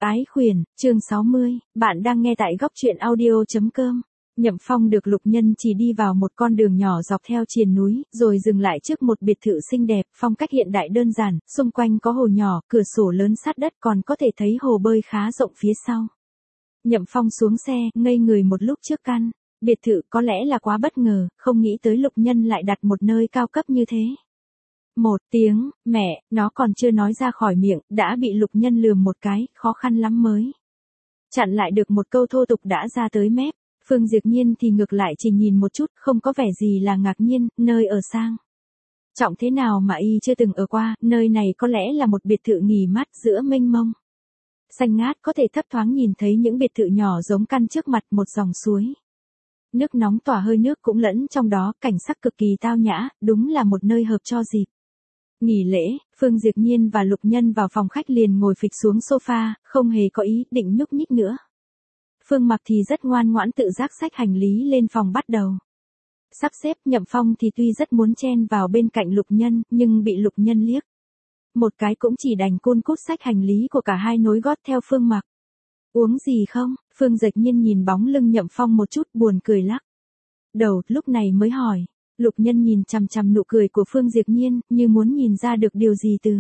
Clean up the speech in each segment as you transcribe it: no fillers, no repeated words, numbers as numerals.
Ái khuyển, chương 60, bạn đang nghe tại góc truyện audio.com. Nhậm Phong được Lục Nhân chỉ đi vào một con đường nhỏ dọc theo triền núi, rồi dừng lại trước một biệt thự xinh đẹp, phong cách hiện đại đơn giản, xung quanh có hồ nhỏ, cửa sổ lớn sát đất còn có thể thấy hồ bơi khá rộng phía sau. Nhậm Phong xuống xe, ngây người một lúc trước căn biệt thự, có lẽ là quá bất ngờ, không nghĩ tới Lục Nhân lại đặt một nơi cao cấp như thế. Một tiếng, mẹ, nó còn chưa nói ra khỏi miệng, đã bị Lục Nhân lườm một cái, khó khăn lắm mới chặn lại được một câu thô tục đã ra tới mép. Phương Diệp Nhiên thì ngược lại chỉ nhìn một chút, không có vẻ gì là ngạc nhiên, nơi ở sang trọng thế nào mà y chưa từng ở qua, nơi này có lẽ là một biệt thự nghỉ mát giữa mênh mông xanh ngát, có thể thấp thoáng nhìn thấy những biệt thự nhỏ giống căn trước mặt một dòng suối. Nước nóng tỏa hơi nước cũng lẫn trong đó, cảnh sắc cực kỳ tao nhã, đúng là một nơi hợp cho dịp nghỉ lễ. Phương Diệp Nhiên và Lục Nhân vào phòng khách liền ngồi phịch xuống sofa, không hề có ý định nhúc nhích nữa. Phương Mặc thì rất ngoan ngoãn tự giác xách hành lý lên phòng bắt đầu sắp xếp. Nhậm Phong thì tuy rất muốn chen vào bên cạnh Lục Nhân, nhưng bị Lục Nhân liếc một cái cũng chỉ đành cun cút xách hành lý của cả hai nối gót theo Phương Mặc. Uống gì không? Phương Diệp Nhiên nhìn bóng lưng Nhậm Phong một chút, buồn cười lắc đầu, lúc này mới hỏi. Lục Nhân nhìn chằm chằm nụ cười của Phương Diệp Nhiên, như muốn nhìn ra được điều gì từ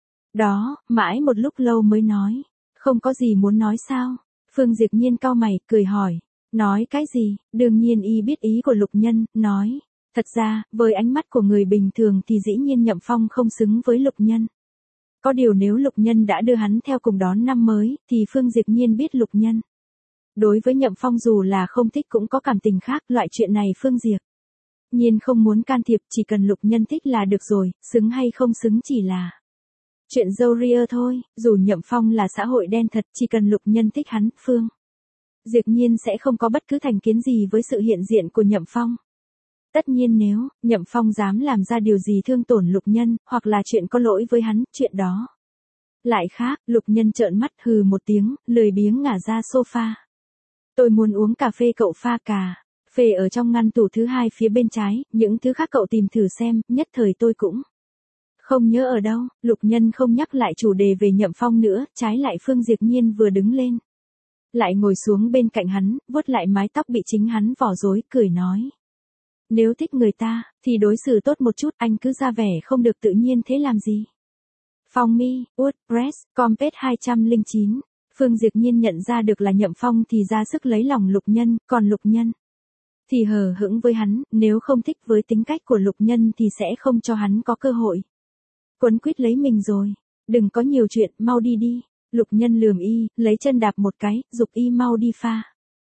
đó, mãi một lúc lâu mới nói. Không có gì muốn nói sao? Phương Diệp Nhiên cau mày, cười hỏi. Nói cái gì? Đương nhiên y biết ý của Lục Nhân, nói. Thật ra, với ánh mắt của người bình thường thì dĩ nhiên Nhậm Phong không xứng với Lục Nhân. Có điều nếu Lục Nhân đã đưa hắn theo cùng đón năm mới, thì Phương Diệp Nhiên biết Lục Nhân đối với Nhậm Phong dù là không thích cũng có cảm tình khác, loại chuyện này Phương Diệp Nhiên không muốn can thiệp, chỉ cần Lục Nhân thích là được rồi, xứng hay không xứng chỉ là chuyện dâu ria thôi. Dù Nhậm Phong là xã hội đen thật, chỉ cần Lục Nhân thích hắn, Phương Diệp Nhiên sẽ không có bất cứ thành kiến gì với sự hiện diện của Nhậm Phong. Tất nhiên nếu Nhậm Phong dám làm ra điều gì thương tổn Lục Nhân, hoặc là chuyện có lỗi với hắn, chuyện đó lại khác. Lục Nhân trợn mắt hừ một tiếng, lười biếng ngả ra sofa. Tôi muốn uống cà phê, cậu pha cà phê ở trong ngăn tủ thứ hai phía bên trái, những thứ khác cậu tìm thử xem, nhất thời tôi cũng không nhớ ở đâu. Lục Nhân không nhắc lại chủ đề về Nhậm Phong nữa, trái lại Phương Diệp Nhiên vừa đứng lên lại ngồi xuống bên cạnh hắn, vuốt lại mái tóc bị chính hắn vò rối, cười nói. Nếu thích người ta, thì đối xử tốt một chút, anh cứ ra vẻ không được tự nhiên thế làm gì. Phong mi, WordPress, Compet 209. Phương Diệp Nhiên nhận ra được là Nhậm Phong thì ra sức lấy lòng Lục Nhân, còn Lục Nhân thì hờ hững với hắn, nếu không thích với tính cách của Lục Nhân thì sẽ không cho hắn có cơ hội quấn quýt lấy mình rồi. Đừng có nhiều chuyện, mau đi đi. Lục Nhân lườm y, lấy chân đạp một cái, giục y mau đi pha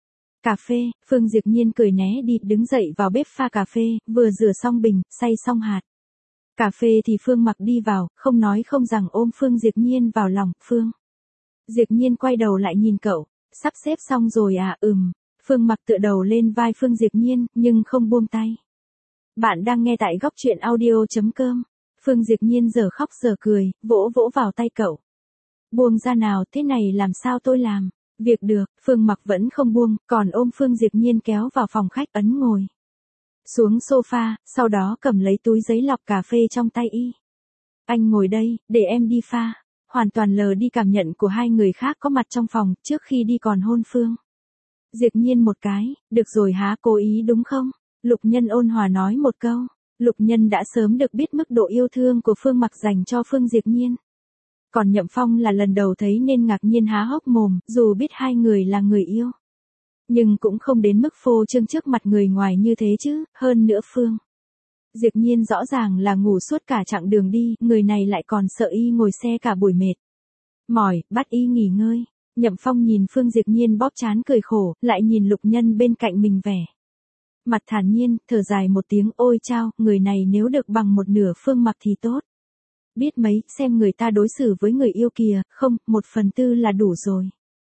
cà phê. Phương Diệp Nhiên cười né đi, đứng dậy vào bếp pha cà phê, vừa rửa xong bình, xay xong hạt cà phê thì Phương Mặc đi vào, không nói không rằng ôm Phương Diệp Nhiên vào lòng. Phương Diệp Nhiên quay đầu lại nhìn cậu. Sắp xếp xong rồi à? Phương Mặc tựa đầu lên vai Phương Diệp Nhiên, nhưng không buông tay. Bạn đang nghe tại góc truyện audio.com. Phương Diệp Nhiên giờ khóc giờ cười, vỗ vỗ vào tay cậu. Buông ra nào, thế này làm sao tôi làm? Việc được. Phương Mặc vẫn không buông, còn ôm Phương Diệp Nhiên kéo vào phòng khách, ấn ngồi xuống sofa, sau đó cầm lấy túi giấy lọc cà phê trong tay y. Anh ngồi đây, để em đi pha. Hoàn toàn lờ đi cảm nhận của hai người khác có mặt trong phòng, trước khi đi còn hôn Phương Diệp Nhiên một cái. Được rồi há, cố ý đúng không? Lục Nhân ôn hòa nói một câu. Lục Nhân đã sớm được biết mức độ yêu thương của Phương Mặc dành cho Phương Diệp Nhiên. Còn Nhậm Phong là lần đầu thấy nên ngạc nhiên há hốc mồm, dù biết hai người là người yêu, nhưng cũng không đến mức phô trương trước mặt người ngoài như thế chứ. Hơn nữa Phương Diệp Nhiên rõ ràng là ngủ suốt cả chặng đường đi, người này lại còn sợ y ngồi xe cả buổi mệt mỏi, bắt y nghỉ ngơi. Nhậm Phong nhìn Phương Diệp Nhiên bóp trán cười khổ, lại nhìn Lục Nhân bên cạnh mình vẻ mặt thản nhiên, thở dài một tiếng, ôi chao, người này nếu được bằng một nửa Phương Mặc thì tốt biết mấy. Xem người ta đối xử với người yêu kìa, không, 1/4 là đủ rồi.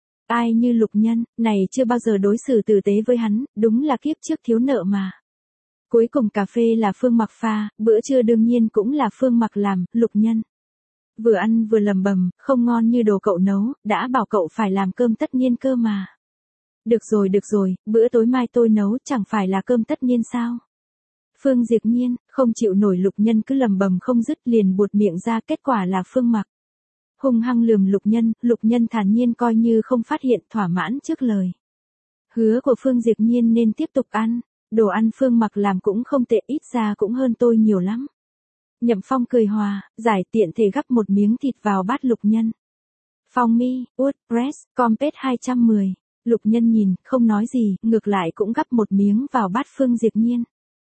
Ai như Lục Nhân này chưa bao giờ đối xử tử tế với hắn, đúng là kiếp trước thiếu nợ mà. Cuối cùng cà phê là Phương Mặc pha, bữa trưa đương nhiên cũng là Phương Mặc làm. Lục Nhân vừa ăn vừa lầm bầm, không ngon như đồ cậu nấu, đã bảo cậu phải làm cơm tất niên cơ mà. Được rồi, bữa tối mai tôi nấu, chẳng phải là cơm tất niên sao? Phương Diệp Nhiên không chịu nổi Lục Nhân cứ lầm bầm không dứt, liền buột miệng ra, kết quả là Phương Mặc hung hăng lườm Lục Nhân thản nhiên coi như không phát hiện, thỏa mãn trước lời hứa của Phương Diệp Nhiên nên tiếp tục ăn. Đồ ăn Phương Mặc làm cũng không tệ, ít ra cũng hơn tôi nhiều lắm. Nhậm Phong cười hòa, giải tiện thể gắp một miếng thịt vào bát Lục Nhân. Phong mi, WordPress, Compet 210. Lục Nhân nhìn, không nói gì, ngược lại cũng gắp một miếng vào bát Phương Diệp Nhiên.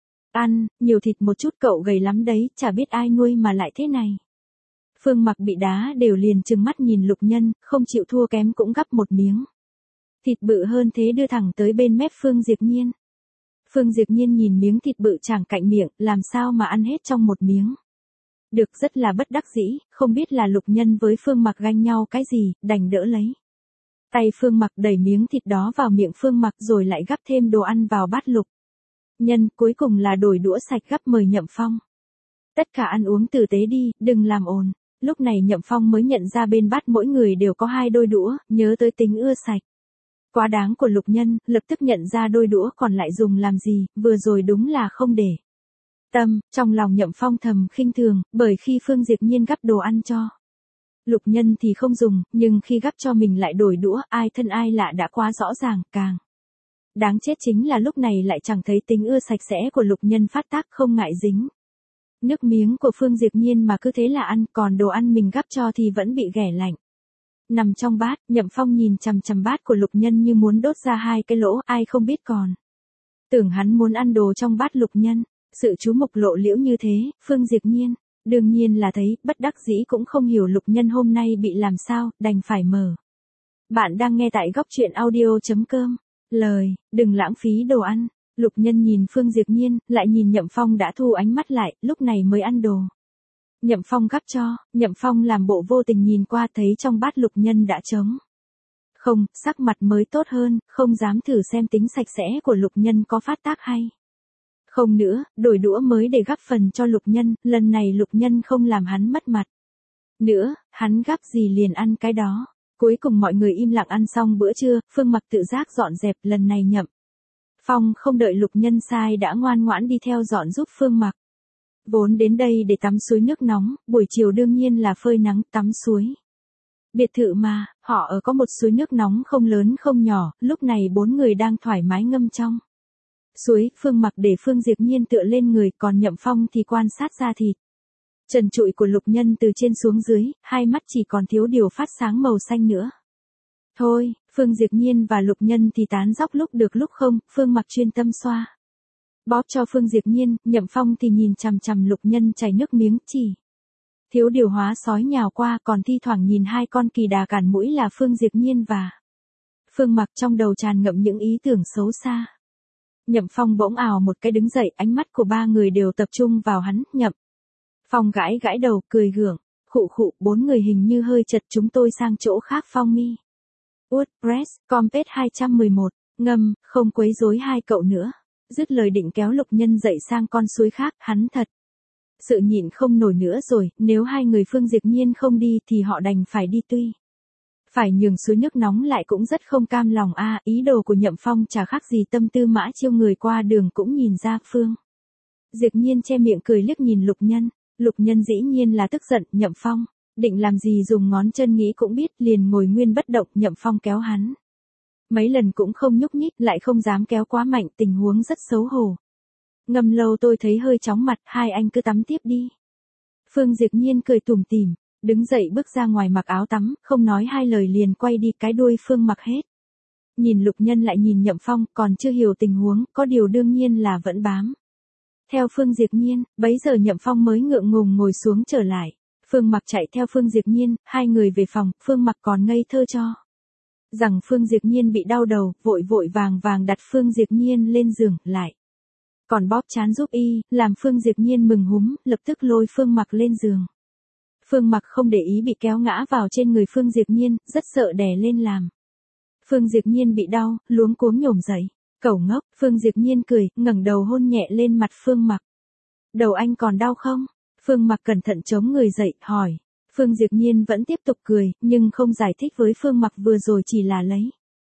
Ăn, nhiều thịt một chút, cậu gầy lắm đấy, chả biết ai nuôi mà lại thế này. Phương Mặc bị đá đều liền trừng mắt nhìn Lục Nhân, không chịu thua kém cũng gắp một miếng. Thịt bự hơn thế đưa thẳng tới bên mép Phương Diệp Nhiên. Phương Diệp Nhiên nhìn miếng thịt bự chàng cạnh miệng, làm sao mà ăn hết trong một miếng. Được, rất là bất đắc dĩ, không biết là Lục Nhân với Phương Mặc ganh nhau cái gì, đành đỡ lấy. Tay Phương Mặc đẩy miếng thịt đó vào miệng Phương Mặc rồi lại gắp thêm đồ ăn vào bát Lục Nhân, cuối cùng là đổi đũa sạch gắp mời Nhậm Phong. Tất cả ăn uống tử tế đi, đừng làm ồn. Lúc này Nhậm Phong mới nhận ra bên bát mỗi người đều có 2 đôi đũa, nhớ tới tính ưa sạch. Quá đáng của Lục Nhân, lập tức nhận ra đôi đũa còn lại dùng làm gì, vừa rồi đúng là không để tâm, trong lòng Nhậm Phong thầm khinh thường, bởi khi Phương Diệp Nhiên gắp đồ ăn cho Lục Nhân thì không dùng, nhưng khi gắp cho mình lại đổi đũa, ai thân ai lạ đã quá rõ ràng, càng đáng chết chính là lúc này lại chẳng thấy tính ưa sạch sẽ của Lục Nhân phát tác, không ngại dính nước miếng của Phương Diệp Nhiên mà cứ thế là ăn, còn đồ ăn mình gắp cho thì vẫn bị ghẻ lạnh. Nằm trong bát, Nhậm Phong nhìn chằm chằm bát của Lục Nhân như muốn đốt ra 2 cái lỗ, ai không biết còn tưởng hắn muốn ăn đồ trong bát Lục Nhân. Sự chú mục lộ liễu như thế, Phương Diệp Nhiên đương nhiên là thấy, bất đắc dĩ cũng không hiểu Lục Nhân hôm nay bị làm sao, đành phải mở. Bạn đang nghe tại góc truyện audio.com. Lời, đừng lãng phí đồ ăn. Lục Nhân nhìn Phương Diệp Nhiên, lại nhìn Nhậm Phong đã thu ánh mắt lại, lúc này mới ăn đồ Nhậm Phong gắp cho. Nhậm Phong làm bộ vô tình nhìn qua, thấy trong bát Lục Nhân đã trống không, sắc mặt mới tốt hơn, không dám thử xem tính sạch sẽ của Lục Nhân có phát tác hay không nữa, đổi đũa mới để gắp phần cho Lục Nhân, lần này Lục Nhân không làm hắn mất mặt nữa, hắn gắp gì liền ăn cái đó. Cuối cùng mọi người im lặng ăn xong bữa trưa, Phương Mặc tự giác dọn dẹp, lần này Nhậm Phong không đợi Lục Nhân sai đã ngoan ngoãn đi theo dọn giúp Phương Mặc. Vốn đến đây để tắm suối nước nóng, buổi chiều đương nhiên là phơi nắng tắm suối. Biệt thự mà, họ ở có một suối nước nóng không lớn không nhỏ, lúc này 4 người đang thoải mái ngâm trong suối. Phương Mặc để Phương Diệp Nhiên tựa lên người, còn Nhậm Phong thì quan sát da thịt trần trụi của Lục Nhân từ trên xuống dưới, hai mắt chỉ còn thiếu điều phát sáng màu xanh nữa. Thôi, Phương Diệp Nhiên và Lục Nhân thì tán dóc lúc được lúc không, Phương Mặc chuyên tâm xoa bóp cho Phương Diệp Nhiên, Nhậm Phong thì nhìn chằm chằm Lục Nhân chảy nước miếng, chỉ thiếu điều hóa sói nhào qua, còn thi thoảng nhìn 2 con kỳ đà cản mũi là Phương Diệp Nhiên và Phương Mặc, trong đầu tràn ngập những ý tưởng xấu xa. Nhậm Phong bỗng ào một cái đứng dậy, ánh mắt của 3 người đều tập trung vào hắn. Nhậm Phong gãi gãi đầu, cười gượng, khụ khụ, 4 người hình như hơi chật, chúng tôi sang chỗ khác. Phong mi, WordPress, Compet 211, ngâm, không quấy rối 2 cậu nữa. Dứt lời định kéo Lục Nhân dậy sang con suối khác, hắn thật sự nhịn không nổi nữa rồi, nếu 2 người Phương Diệp Nhiên không đi thì họ đành phải đi, tuy phải nhường suối nước nóng lại cũng rất không cam lòng a. Ý đồ của Nhậm Phong chả khác gì tâm tư Mã Chiêu, người qua đường cũng nhìn ra. Phương Diệp Nhiên che miệng cười liếc nhìn Lục Nhân. Lục Nhân dĩ nhiên là tức giận, Nhậm Phong định làm gì dùng ngón chân nghĩ cũng biết, liền ngồi nguyên bất động. Nhậm Phong kéo hắn mấy lần cũng không nhúc nhích, lại không dám kéo quá mạnh, tình huống rất xấu hổ. Ngâm lâu tôi thấy hơi chóng mặt, 2 anh cứ tắm tiếp đi. Phương Diệp Nhiên cười tủm tỉm, đứng dậy bước ra ngoài mặc áo tắm, không nói 2 lời liền quay đi. Cái đuôi Phương Mặc hết nhìn Lục Nhân lại nhìn Nhậm Phong, còn chưa hiểu tình huống, có điều đương nhiên là vẫn bám theo Phương Diệp Nhiên. Bấy giờ Nhậm Phong mới ngượng ngùng ngồi xuống trở lại. Phương Mặc chạy theo Phương Diệp Nhiên, 2 người về phòng. Phương Mặc còn ngây thơ cho rằng Phương Diệp Nhiên bị đau đầu, vội vội vàng vàng đặt Phương Diệp Nhiên lên giường, lại còn bóp trán giúp y, làm Phương Diệp Nhiên mừng húm, lập tức lôi Phương Mặc lên giường. Phương Mặc không để ý bị kéo ngã vào trên người Phương Diệp Nhiên, rất sợ đè lên làm Phương Diệp Nhiên bị đau, luống cuống nhổm dậy. Cẩu ngốc. Phương Diệp Nhiên cười, ngẩng đầu hôn nhẹ lên mặt Phương Mặc. Đầu anh còn đau không? Phương Mặc cẩn thận chống người dậy, hỏi. Phương Diệp Nhiên vẫn tiếp tục cười, nhưng không giải thích với Phương Mặc vừa rồi, chỉ là lấy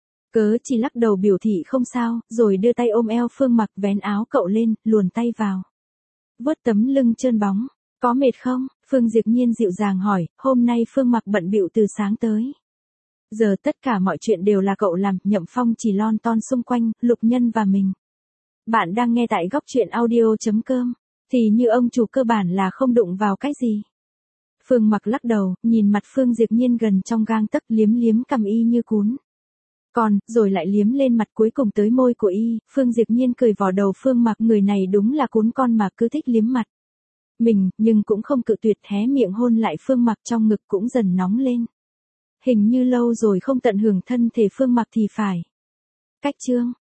cớ chỉ lắc đầu biểu thị không sao, rồi đưa tay ôm eo Phương Mặc, vén áo cậu lên, luồn tay vào vuốt tấm lưng trơn bóng. Có mệt không? Phương Diệp Nhiên dịu dàng hỏi, hôm nay Phương Mặc bận bịu từ sáng tới. Giờ tất cả mọi chuyện đều là cậu làm, Nhậm Phong chỉ lon ton xung quanh, Lục Nhân và mình. Bạn đang nghe tại góc truyện audio.com. Thì như ông chủ cơ bản là không đụng vào cái gì. Phương Mặc lắc đầu, nhìn mặt Phương Diệp Nhiên gần trong gang tấc, liếm liếm cằm y như cún. Còn, rồi lại liếm lên mặt, cuối cùng tới môi của y. Phương Diệp Nhiên cười vò đầu Phương Mặc, người này đúng là cún con mà cứ thích liếm mặt mình, nhưng cũng không cự tuyệt, hé miệng hôn lại Phương Mặc, trong ngực cũng dần nóng lên. Hình như lâu rồi không tận hưởng thân thể Phương Mặc thì phải. Cách chương